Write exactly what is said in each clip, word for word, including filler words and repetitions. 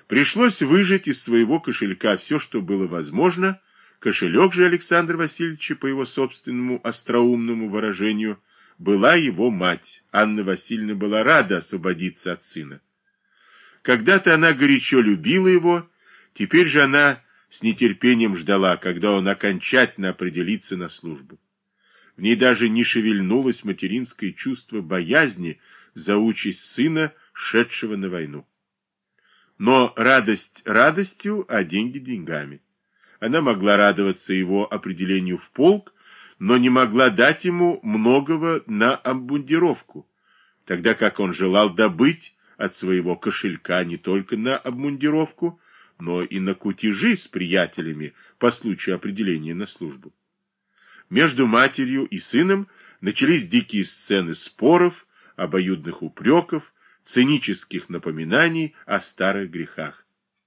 Пришлось выжать из своего кошелька все, что было возможно. Кошелек же Александра Васильевича, по его собственному остроумному выражению, была его мать. Анна Васильевна была рада освободиться от сына. Когда-то она горячо любила его, теперь же она с нетерпением ждала, когда он окончательно определится на службу. В ней даже не шевельнулось материнское чувство боязни за участь сына, шедшего на войну. Но радость радостью, а деньги деньгами. Она могла радоваться его определению в полк, но не могла дать ему многого на обмундировку, тогда как он желал добыть от своего кошелька не только на обмундировку, но и на кутежи с приятелями по случаю определения на службу. Между матерью и сыном начались дикие сцены споров, обоюдных упреков, цинических напоминаний о старых грехах.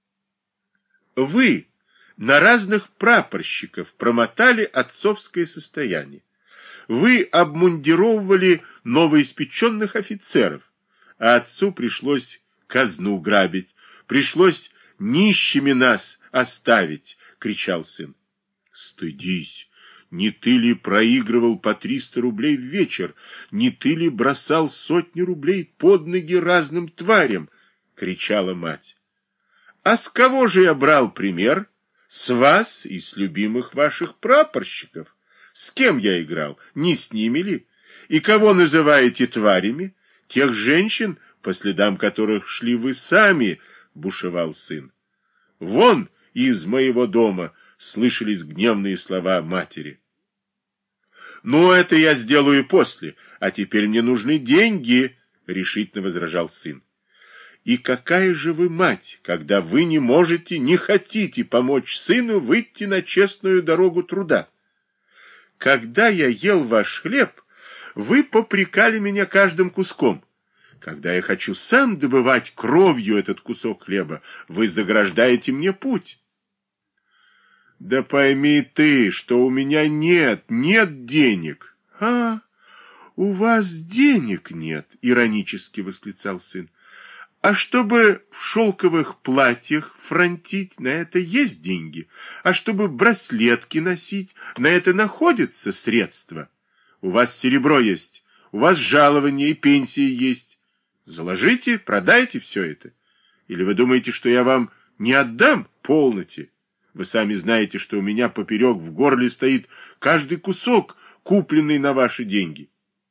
Вы на разных прапорщиков промотали отцовское состояние. Вы обмундировывали новоиспеченных офицеров, а отцу пришлось казну грабить, пришлось нищими нас оставить, кричал сын. Стыдись! Не ты ли проигрывал по триста рублей в вечер? Не ты ли бросал сотни рублей под ноги разным тварям? Кричала мать. А с кого же я брал пример? С вас и с любимых ваших прапорщиков. С кем я играл? Не с ними ли? И кого называете тварями? Тех женщин, по следам которых шли вы сами, бушевал сын. Вон из моего дома слышались гневные слова матери. «Ну, это я сделаю после, а теперь мне нужны деньги», — решительно возражал сын. «И какая же вы мать, когда вы не можете, не хотите помочь сыну выйти на честную дорогу труда? Когда я ел ваш хлеб, вы попрекали меня каждым куском. Когда я хочу сам добывать кровью этот кусок хлеба, вы заграждаете мне путь». Да пойми ты, что у меня нет, нет денег. А, у вас денег нет, иронически восклицал сын. А чтобы в шелковых платьях фронтить, на это есть деньги. А чтобы браслетки носить, на это находятся средства. У вас серебро есть, у вас жалование и пенсии есть. Заложите, продайте все это. Или вы думаете, что я вам не отдам полноте? Вы сами знаете, что у меня поперек в горле стоит каждый кусок, купленный на ваши деньги.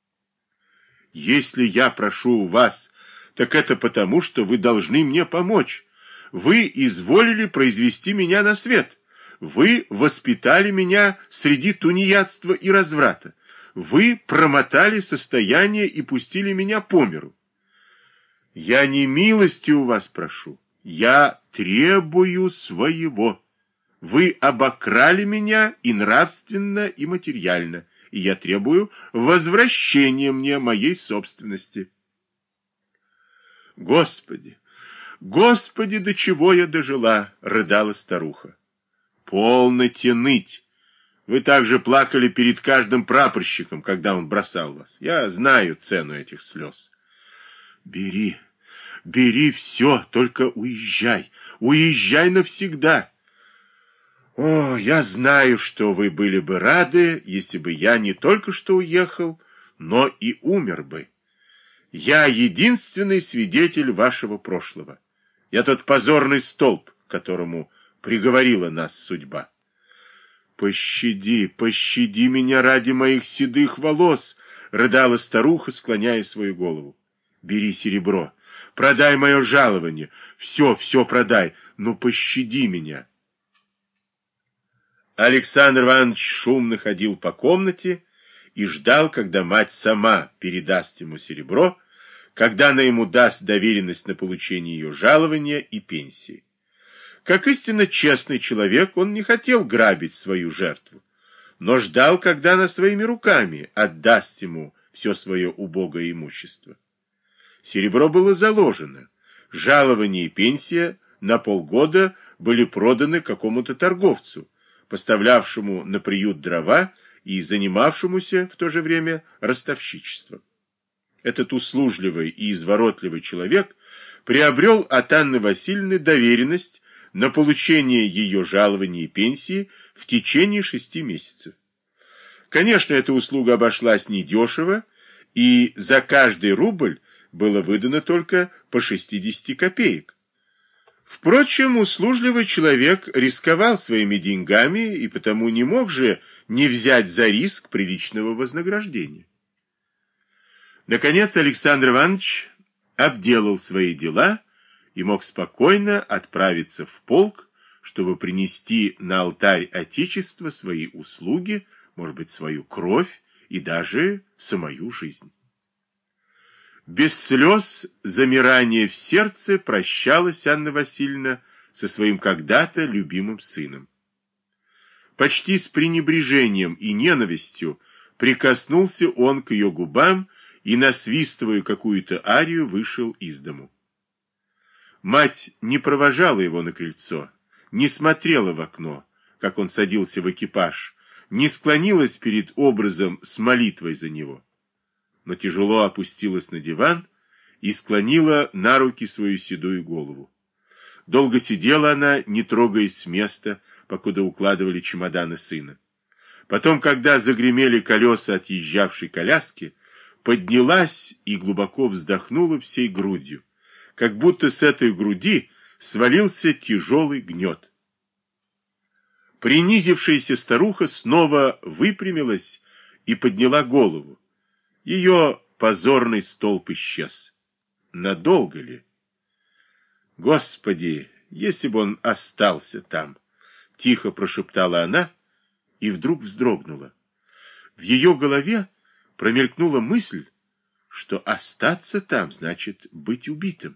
Если я прошу у вас, так это потому, что вы должны мне помочь. Вы изволили произвести меня на свет. Вы воспитали меня среди тунеядства и разврата. Вы промотали состояние и пустили меня по миру. Я не милости у вас прошу, я требую своего. Вы обокрали меня и нравственно, и материально, и я требую возвращения мне моей собственности. Господи, Господи, до чего я дожила, рыдала старуха. Полноте ныть. Вы также плакали перед каждым прапорщиком, когда он бросал вас. Я знаю цену этих слез. Бери, бери все, только уезжай, уезжай навсегда. О, я знаю, что вы были бы рады, если бы я не только что уехал, но и умер бы. Я единственный свидетель вашего прошлого. Я тот позорный столб, к которому приговорила нас судьба. Пощади, пощади меня ради моих седых волос, рыдала старуха, склоняя свою голову. Бери серебро, продай мое жалование, все, все продай, но пощади меня. Александр Иванович шумно ходил по комнате и ждал, когда мать сама передаст ему серебро, когда она ему даст доверенность на получение ее жалования и пенсии. Как истинно честный человек, он не хотел грабить свою жертву, но ждал, когда она своими руками отдаст ему все свое убогое имущество. Серебро было заложено, жалование и пенсия на полгода были проданы какому-то торговцу, поставлявшему на приют дрова и занимавшемуся в то же время ростовщичеством. Этот услужливый и изворотливый человек приобрел от Анны Васильевны доверенность на получение ее жалования и пенсии в течение шести месяцев. Конечно, эта услуга обошлась недешево, и за каждый рубль было выдано только по шестьдесят копеек. Впрочем, услужливый человек рисковал своими деньгами и потому не мог же не взять за риск приличного вознаграждения. Наконец Александр Иванович обделал свои дела и мог спокойно отправиться в полк, чтобы принести на алтарь Отечества свои услуги, может быть, свою кровь и даже самую жизнь. Без слез, замирания в сердце прощалась Анна Васильевна со своим когда-то любимым сыном. Почти с пренебрежением и ненавистью прикоснулся он к ее губам и, насвистывая какую-то арию, вышел из дому. Мать не провожала его на крыльцо, не смотрела в окно, как он садился в экипаж, не склонилась перед образом с молитвой за него, но тяжело опустилась на диван и склонила на руки свою седую голову. Долго сидела она, не трогаясь с места, покуда укладывали чемоданы сына. Потом, когда загремели колеса отъезжавшей коляски, поднялась и глубоко вздохнула всей грудью, как будто с этой груди свалился тяжелый гнет. Принизившаяся старуха снова выпрямилась и подняла голову. Ее позорный столб исчез. Надолго ли? Господи, если бы он остался там! Тихо прошептала она и вдруг вздрогнула. В ее голове промелькнула мысль, что остаться там значит быть убитым.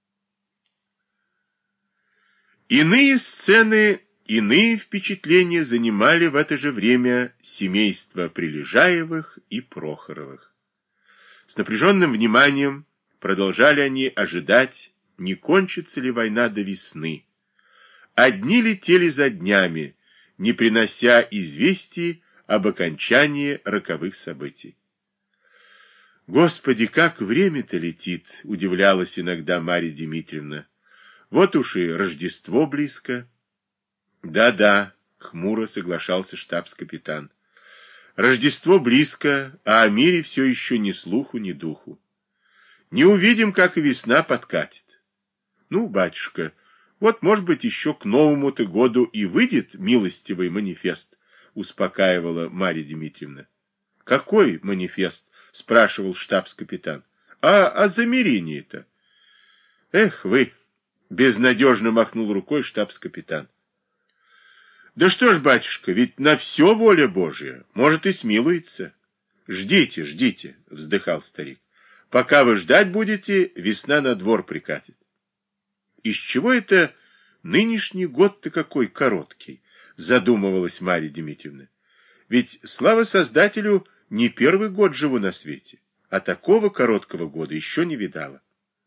Иные сцены, иные впечатления занимали в это же время семейство Прилежаевых и Прохоровых. С напряженным вниманием продолжали они ожидать, не кончится ли война до весны. Одни летели за днями, не принося известий об окончании роковых событий. «Господи, как время-то летит!» — удивлялась иногда Марья Дмитриевна. «Вот уж и Рождество близко». «Да-да», — хмуро соглашался штабс-капитан. «Рождество близко, а о мире все еще ни слуху, ни духу. Не увидим, как и весна подкатит. Ну, батюшка, вот, может быть, еще к Новому-то году и выйдет милостивый манифест», — успокаивала Марья Дмитриевна. «Какой манифест?» — спрашивал штабс-капитан. «А о замирении-то?» «Эх вы!» — безнадежно махнул рукой штабс-капитан. «Да что ж, батюшка, ведь на все воля Божья, может и смилуется». «Ждите, ждите», — вздыхал старик. «Пока вы ждать будете, весна на двор прикатит». «Из чего это нынешний год-то какой короткий?» — задумывалась Марья Дмитриевна. «Ведь, слава Создателю, не первый год живу на свете, а такого короткого года еще не видала».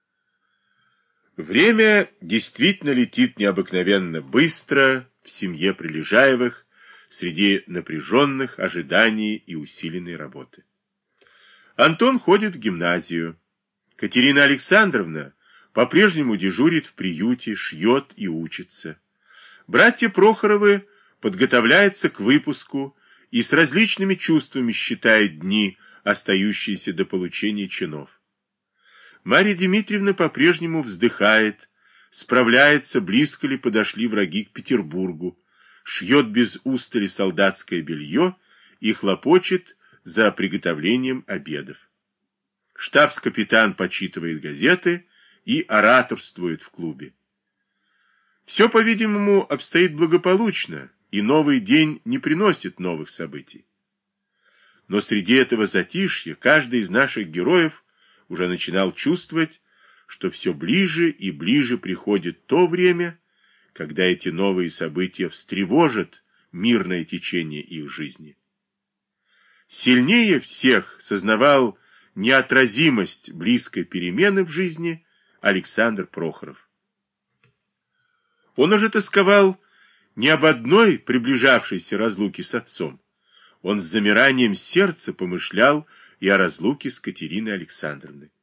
Время действительно летит необыкновенно быстро в семье Прилежаевых среди напряженных ожиданий и усиленной работы. Антон ходит в гимназию. Катерина Александровна по-прежнему дежурит в приюте, шьет и учится. Братья Прохоровы подготовляются к выпуску и с различными чувствами считают дни, остающиеся до получения чинов. Марья Дмитриевна по-прежнему вздыхает, справляется, близко ли подошли враги к Петербургу, шьет без устали солдатское белье и хлопочет за приготовлением обедов. Штабс-капитан почитывает газеты и ораторствует в клубе. Все, по-видимому, обстоит благополучно, и новый день не приносит новых событий. Но среди этого затишья каждый из наших героев уже начинал чувствовать, что все ближе и ближе приходит то время, когда эти новые события встревожат мирное течение их жизни. Сильнее всех сознавал неотразимость близкой перемены в жизни Александр Прохоров. Он уже тосковал не об одной приближавшейся разлуке с отцом. Он с замиранием сердца помышлял и о разлуке с Катериной Александровной.